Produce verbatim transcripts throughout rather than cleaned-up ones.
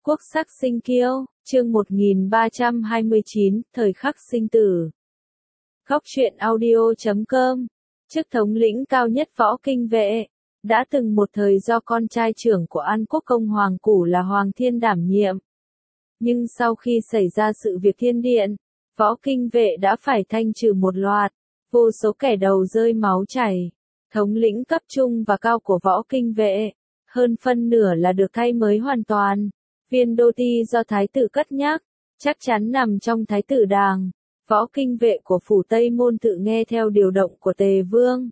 Quốc sắc sinh kiêu, chương một nghìn ba trăm hai mươi chín, thời khắc sinh tử. Góc truyện audio chấm com, chức thống lĩnh cao nhất võ kinh vệ, đã từng một thời do con trai trưởng của An Quốc công Hoàng Củ là Hoàng Thiên đảm nhiệm. Nhưng sau khi xảy ra sự việc thiên điện, võ kinh vệ đã phải thanh trừ một loạt, vô số kẻ đầu rơi máu chảy. Thống lĩnh cấp trung và cao của võ kinh vệ, hơn phân nửa là được thay mới hoàn toàn. Viên đô ti do thái tử cất nhắc, chắc chắn nằm trong thái tử đàng. Võ kinh vệ của phủ Tây Môn tự nghe theo điều động của Tề Vương.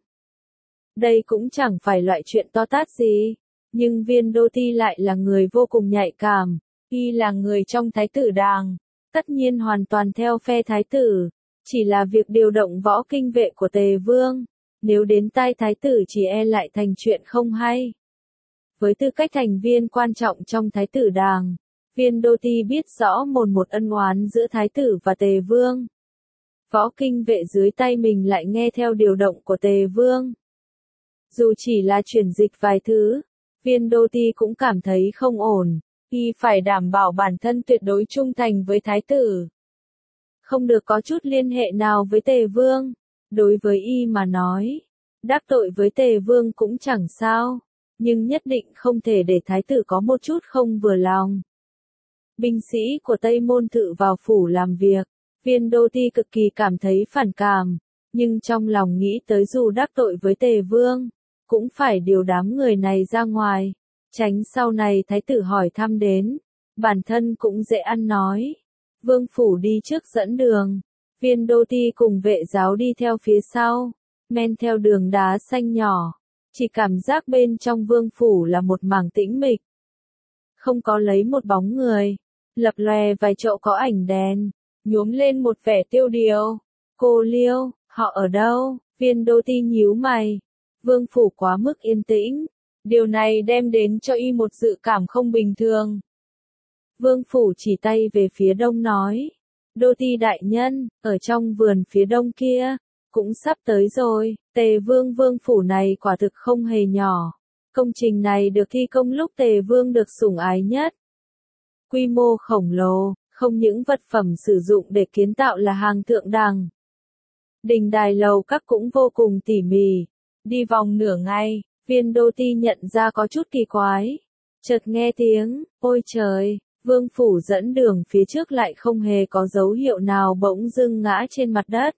Đây cũng chẳng phải loại chuyện to tát gì, nhưng viên đô ti lại là người vô cùng nhạy cảm. Y là người trong thái tử đàng, tất nhiên hoàn toàn theo phe thái tử. Chỉ là việc điều động võ kinh vệ của Tề Vương, nếu đến tai thái tử chỉ e lại thành chuyện không hay. Với tư cách thành viên quan trọng trong thái tử đàng, viên đô ti biết rõ mồn một ân oán giữa thái tử và Tề Vương. Võ kinh vệ dưới tay mình lại nghe theo điều động của Tề Vương. Dù chỉ là chuyển dịch vài thứ, viên đô ti cũng cảm thấy không ổn. Y phải đảm bảo bản thân tuyệt đối trung thành với thái tử, không được có chút liên hệ nào với Tề Vương. Đối với Y mà nói, đắc tội với Tề Vương cũng chẳng sao, nhưng nhất định không thể để thái tử có một chút không vừa lòng. Binh sĩ của Tây Môn Tự vào phủ làm việc, viên đô ti cực kỳ cảm thấy phản cảm, nhưng trong lòng nghĩ tới dù đắc tội với Tề Vương, cũng phải điều đám người này ra ngoài, tránh sau này thái tử hỏi thăm đến, bản thân cũng dễ ăn nói. Vương phủ đi trước dẫn đường, viên đô ti cùng vệ giáo đi theo phía sau, men theo đường đá xanh nhỏ, chỉ cảm giác bên trong vương phủ là một mảng tĩnh mịch. Không có lấy một bóng người, lập lòe vài chậu có ảnh đèn, nhuốm lên một vẻ tiêu điều. Cô Liêu, họ ở đâu? Viên đô ti nhíu mày. Vương phủ quá mức yên tĩnh, điều này đem đến cho Y một dự cảm không bình thường. Vương phủ chỉ tay về phía đông nói, đô ti đại nhân, ở trong vườn phía đông kia, cũng sắp tới rồi. Tề Vương vương phủ này quả thực không hề nhỏ. Công trình này được thi công lúc Tề Vương được sủng ái nhất. Quy mô khổng lồ, không những vật phẩm sử dụng để kiến tạo là hàng thượng đẳng. Đình đài lầu các cũng vô cùng tỉ mỉ. Đi vòng nửa ngày, viên đô ti nhận ra có chút kỳ quái. Chợt nghe tiếng, ôi trời, vương phủ dẫn đường phía trước lại không hề có dấu hiệu nào bỗng dưng ngã trên mặt đất.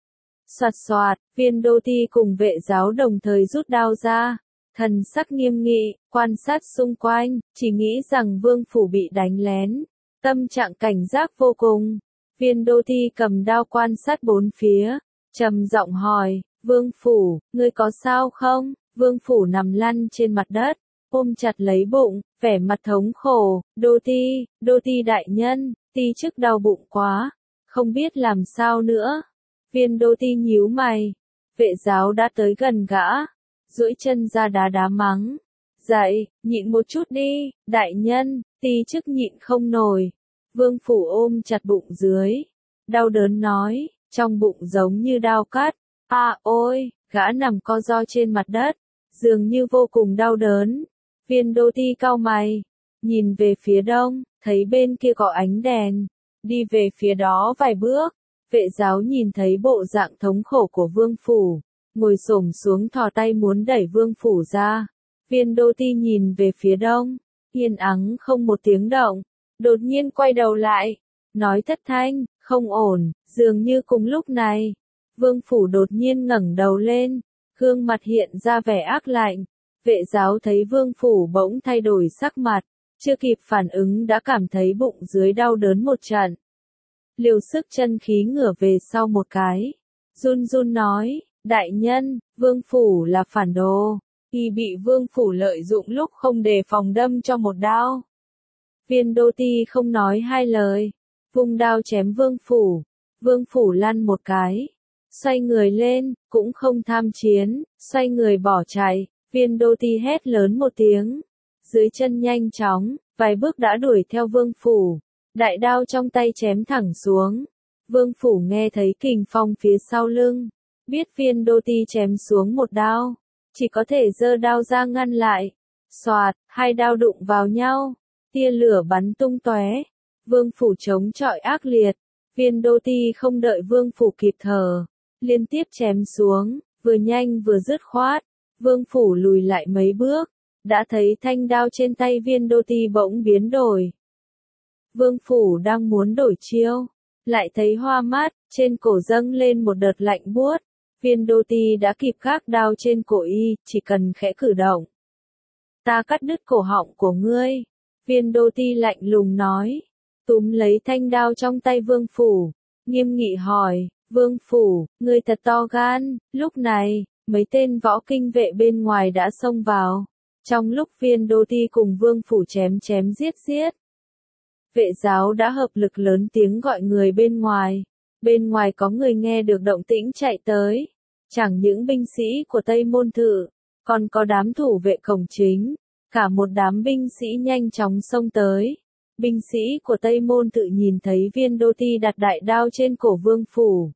Soạt soạt, viên đô ti cùng vệ giáo đồng thời rút đao ra, thần sắc nghiêm nghị, quan sát xung quanh, chỉ nghĩ rằng vương phủ bị đánh lén, tâm trạng cảnh giác vô cùng. Viên đô ti cầm đao quan sát bốn phía, trầm giọng hỏi, vương phủ, ngươi có sao không? Vương phủ nằm lăn trên mặt đất, ôm chặt lấy bụng, vẻ mặt thống khổ, đô ti, đô ti đại nhân, ti chức đau bụng quá, không biết làm sao nữa. Viên đô ti nhíu mày, vệ giáo đã tới gần gã, duỗi chân ra đá đá mắng, dậy, nhịn một chút đi, đại nhân, ti chức nhịn không nổi. Vương phủ ôm chặt bụng dưới, đau đớn nói, trong bụng giống như đau cắt, à ôi, gã nằm co ro trên mặt đất, dường như vô cùng đau đớn. Viên đô ti cau mày, nhìn về phía đông, thấy bên kia có ánh đèn, đi về phía đó vài bước. Vệ giáo nhìn thấy bộ dạng thống khổ của vương phủ, ngồi xổm xuống thò tay muốn đẩy vương phủ ra. Viên đô ti nhìn về phía đông, yên ắng không một tiếng động, đột nhiên quay đầu lại, nói thất thanh, không ổn. Dường như cùng lúc này, vương phủ đột nhiên ngẩng đầu lên, gương mặt hiện ra vẻ ác lạnh. Vệ giáo thấy vương phủ bỗng thay đổi sắc mặt, chưa kịp phản ứng đã cảm thấy bụng dưới đau đớn một trận. Liều sức chân khí ngửa về sau một cái, run run nói, đại nhân, vương phủ là phản đồ, Y bị vương phủ lợi dụng lúc không đề phòng đâm cho một đao. Viên đô ti không nói hai lời, vung đao chém vương phủ, vương phủ lăn một cái, xoay người lên, cũng không tham chiến, xoay người bỏ chạy. Viên đô ti hét lớn một tiếng, dưới chân nhanh chóng, vài bước đã đuổi theo vương phủ, đại đao trong tay chém thẳng xuống. Vương phủ nghe thấy kình phong phía sau lưng, biết viên đô ti chém xuống một đao, chỉ có thể giơ đao ra ngăn lại. Xoạt, hai đao đụng vào nhau, tia lửa bắn tung tóe, vương phủ chống chọi ác liệt, Viên Đô Ti không đợi vương phủ kịp thở, liên tiếp chém xuống, vừa nhanh vừa dứt khoát, vương phủ lùi lại mấy bước, đã thấy thanh đao trên tay Viên Đô Ti bỗng biến đổi. Vương phủ đang muốn đổi chiêu, lại thấy hoa mát, trên cổ dâng lên một đợt lạnh buốt, Viên Đô Ti đã kịp gác đao trên cổ y, chỉ cần khẽ cử động. Ta cắt đứt cổ họng của ngươi, Viên Đô Ti lạnh lùng nói, túm lấy thanh đao trong tay vương phủ, nghiêm nghị hỏi, vương phủ, ngươi thật to gan. Lúc này, mấy tên võ kinh vệ bên ngoài đã xông vào, trong lúc Viên Đô Ti cùng vương phủ chém chém giết giết. Vệ giáo đã hợp lực lớn tiếng gọi người bên ngoài, bên ngoài có người nghe được động tĩnh chạy tới, chẳng những binh sĩ của Tây Môn Thự, còn có đám thủ vệ cổng chính, cả một đám binh sĩ nhanh chóng xông tới. Binh sĩ của Tây Môn Tự nhìn thấy Viên Đô Ti đặt đại đao trên cổ vương phủ,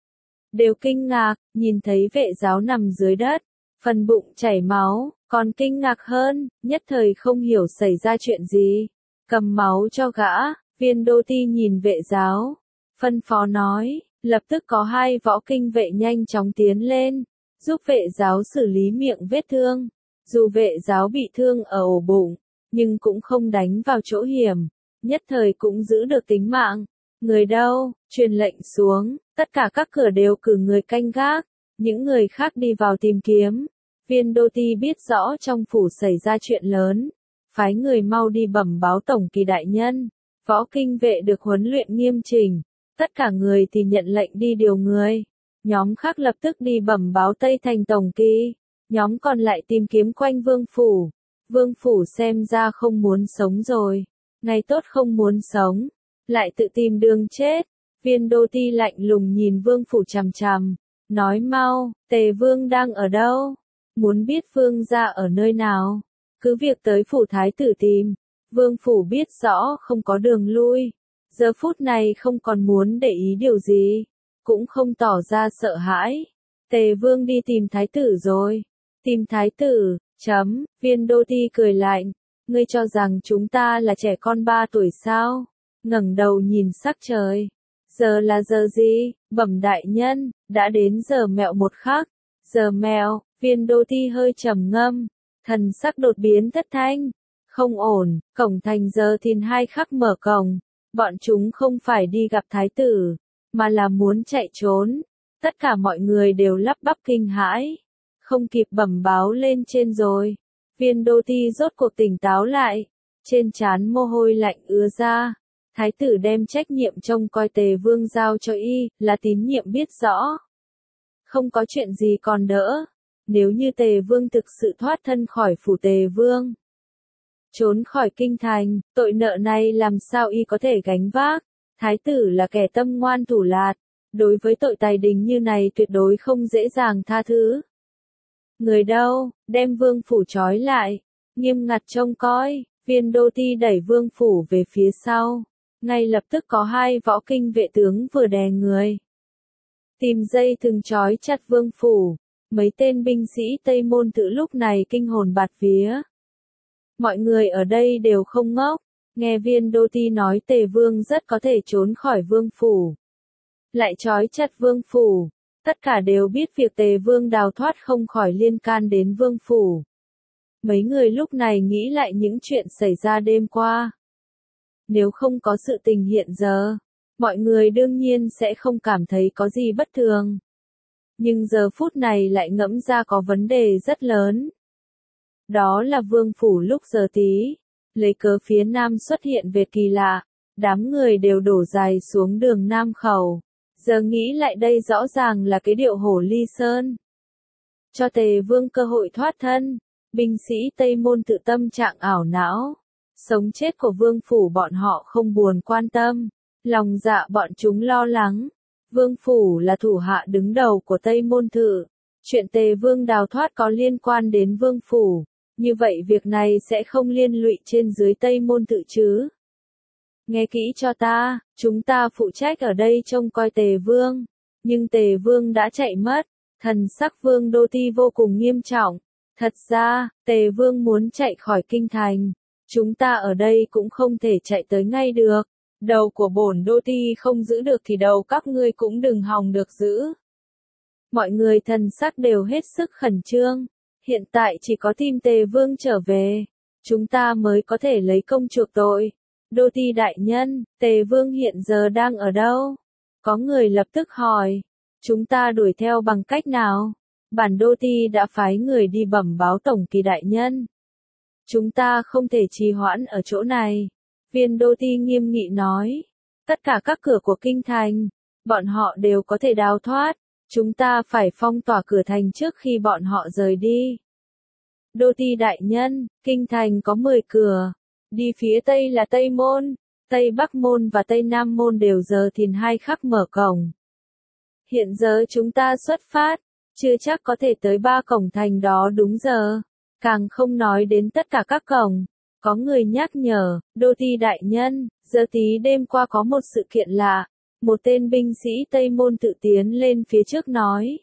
đều kinh ngạc, nhìn thấy vệ giáo nằm dưới đất, phần bụng chảy máu, còn kinh ngạc hơn, nhất thời không hiểu xảy ra chuyện gì. Cầm máu cho gã, Viên Đô Ti nhìn vệ giáo, phân phó nói, lập tức có hai võ kinh vệ nhanh chóng tiến lên, giúp vệ giáo xử lý miệng vết thương. Dù vệ giáo bị thương ở ổ bụng, nhưng cũng không đánh vào chỗ hiểm, nhất thời cũng giữ được tính mạng. Người đâu, truyền lệnh xuống, tất cả các cửa đều cử người canh gác, những người khác đi vào tìm kiếm. Viên Đô Ti biết rõ trong phủ xảy ra chuyện lớn, phái người mau đi bẩm báo tổng kỳ đại nhân. Võ kinh vệ được huấn luyện nghiêm chỉnh, tất cả người thì nhận lệnh đi điều người. Nhóm khác lập tức đi bẩm báo Tây Thành tổng kỳ, nhóm còn lại tìm kiếm quanh vương phủ. Vương phủ xem ra không muốn sống rồi, ngày tốt không muốn sống, lại tự tìm đường chết. Viên Đô Ti lạnh lùng nhìn vương phủ chằm chằm, nói mau, Tề vương đang ở đâu? Muốn biết vương gia ở nơi nào? Cứ việc tới phủ thái tử tìm. Vương phủ biết rõ không có đường lui, giờ phút này không còn muốn để ý điều gì, cũng không tỏ ra sợ hãi. Tề vương đi tìm thái tử rồi. Tìm thái tử, chấm, Viên Đô Ti cười lạnh, ngươi cho rằng chúng ta là trẻ con ba tuổi sao? Ngẩng đầu nhìn sắc trời. Giờ là giờ gì? Bẩm đại nhân, đã đến giờ mẹo một khắc. Giờ mẹo, Viên Đô Ti hơi trầm ngâm, thần sắc đột biến thất thanh. Không ổn, cổng thành giờ thìn hai khắc mở cổng, bọn chúng không phải đi gặp thái tử, mà là muốn chạy trốn. Tất cả mọi người đều lắp bắp kinh hãi, không kịp bẩm báo lên trên rồi. Viên Đô Ti rốt cuộc tỉnh táo lại, trên trán mồ hôi lạnh ứa ra. Thái tử đem trách nhiệm trông coi Tề vương giao cho y, là tín nhiệm biết rõ. Không có chuyện gì còn đỡ, nếu như Tề vương thực sự thoát thân khỏi phủ Tề vương, trốn khỏi kinh thành, tội nợ này làm sao y có thể gánh vác. Thái tử là kẻ tâm ngoan thủ lạt, đối với tội tài đình như này tuyệt đối không dễ dàng tha thứ. Người đâu, đem vương phủ trói lại, nghiêm ngặt trông coi. Viên Đô Ti đẩy vương phủ về phía sau, ngay lập tức có hai võ kinh vệ tướng vừa đè người, tìm dây thừng trói chặt vương phủ. Mấy tên binh sĩ Tây Môn Tự lúc này kinh hồn bạt vía. Mọi người ở đây đều không ngốc, nghe Viên Đô Ti nói Tề vương rất có thể trốn khỏi vương phủ, lại trói chặt vương phủ. Tất cả đều biết việc Tề vương đào thoát không khỏi liên can đến vương phủ. Mấy người lúc này nghĩ lại những chuyện xảy ra đêm qua. Nếu không có sự tình hiện giờ, mọi người đương nhiên sẽ không cảm thấy có gì bất thường. Nhưng giờ phút này lại ngẫm ra có vấn đề rất lớn. Đó là vương phủ lúc giờ tí, lấy cớ phía nam xuất hiện vệt kỳ lạ, đám người đều đổ dài xuống đường Nam Khẩu. Giờ nghĩ lại đây rõ ràng là cái điệu hổ ly sơn. Cho Tề vương cơ hội thoát thân, binh sĩ Tây Môn Tự tâm trạng ảo não. Sống chết của vương phủ bọn họ không buồn quan tâm, lòng dạ bọn chúng lo lắng. Vương phủ là thủ hạ đứng đầu của Tây Môn Tự. Chuyện Tề vương đào thoát có liên quan đến vương phủ, như vậy việc này sẽ không liên lụy trên dưới Tây Môn Tự chứ. Nghe kỹ cho ta, chúng ta phụ trách ở đây trông coi Tề vương, nhưng Tề vương đã chạy mất. Thần sắc Vương Đô Ti vô cùng nghiêm trọng. Thật ra, Tề vương muốn chạy khỏi kinh thành, Chúng ta ở đây cũng không thể chạy tới ngay được. Đầu của bổn đô ti không giữ được thì đầu các ngươi cũng đừng hòng được giữ. Mọi người thần sắc đều hết sức khẩn trương. Hiện tại chỉ có tim Tề Vương trở về, chúng ta mới có thể lấy công chuộc tội. Đô ti đại nhân, Tề Vương hiện giờ đang ở đâu? Có người lập tức hỏi. Chúng ta đuổi theo bằng cách nào? Bản đô ti đã phái người đi bẩm báo tổng kỳ đại nhân. Chúng ta không thể trì hoãn ở chỗ này. Viên đô ti nghiêm nghị nói. Tất cả các cửa của kinh thành, bọn họ đều có thể đào thoát. Chúng ta phải phong tỏa cửa thành trước khi bọn họ rời đi. Đô ti đại nhân, kinh thành có mười cửa. Đi phía tây là Tây Môn, Tây Bắc Môn và Tây Nam Môn đều giờ thìn hai khắc mở cổng. Hiện giờ chúng ta xuất phát, chưa chắc có thể tới ba cổng thành đó đúng giờ. Càng không nói đến tất cả các cổng. Có người nhắc nhở, đô ti đại nhân, giờ tí đêm qua có một sự kiện lạ. Một tên binh sĩ Tây Môn tự tiến lên phía trước nói.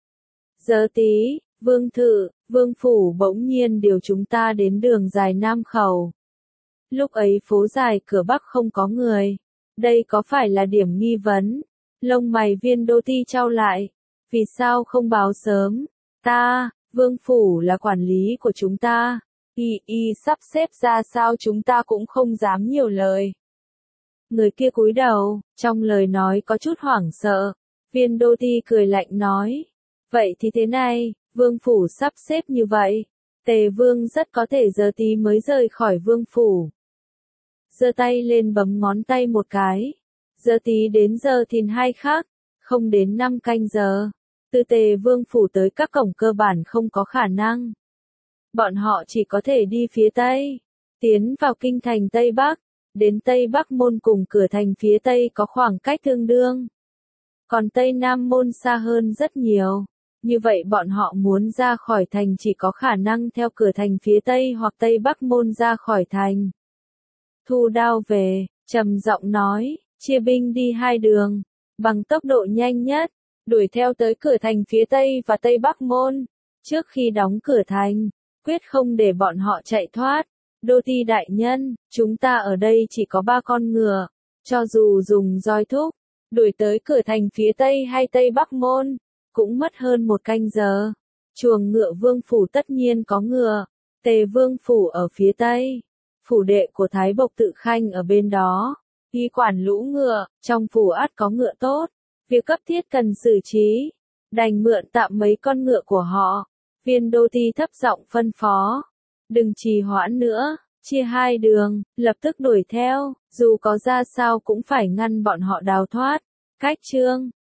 Giờ tí, Vương Thự, Vương Phủ bỗng nhiên điều chúng ta đến đường dài Nam Khẩu. Lúc ấy phố dài cửa Bắc không có người. Đây có phải là điểm nghi vấn? Lông mày viên đô ti trao lại. Vì sao không báo sớm? Ta, Vương Phủ là quản lý của chúng ta. Y y sắp xếp ra sao chúng ta cũng không dám nhiều lời. Người kia cúi đầu, trong lời nói có chút hoảng sợ. Viên đô ti cười lạnh nói. Vậy thì thế này, Vương Phủ sắp xếp như vậy. Tề Vương rất có thể giờ tí mới rời khỏi Vương Phủ. Giơ tay lên bấm ngón tay một cái. Giờ tí đến giờ thìn hai khắc, không đến năm canh giờ. Từ Tề Vương Phủ tới các cổng cơ bản không có khả năng. Bọn họ chỉ có thể đi phía Tây, tiến vào kinh thành Tây Bắc, đến Tây Bắc Môn cùng cửa thành phía Tây có khoảng cách tương đương. Còn Tây Nam Môn xa hơn rất nhiều, như vậy bọn họ muốn ra khỏi thành chỉ có khả năng theo cửa thành phía Tây hoặc Tây Bắc Môn ra khỏi thành. Thu đao về, trầm giọng nói, chia binh đi hai đường, bằng tốc độ nhanh nhất, đuổi theo tới cửa thành phía Tây và Tây Bắc Môn, trước khi đóng cửa thành. Quyết không để bọn họ chạy thoát. Đô ti đại nhân, chúng ta ở đây chỉ có ba con ngựa. Cho dù dùng roi thúc, đuổi tới cửa thành phía Tây hay Tây Bắc Môn, cũng mất hơn một canh giờ. Chuồng ngựa Vương Phủ tất nhiên có ngựa. Tề Vương Phủ ở phía Tây. Phủ đệ của Thái Bộc Tự Khanh ở bên đó. Y quản lũ ngựa, trong phủ ắt có ngựa tốt. Việc cấp thiết cần xử trí. Đành mượn tạm mấy con ngựa của họ. Viên đô ti thấp giọng phân phó. Đừng trì hoãn nữa, chia hai đường, lập tức đuổi theo, dù có ra sao cũng phải ngăn bọn họ đào thoát. Cách chương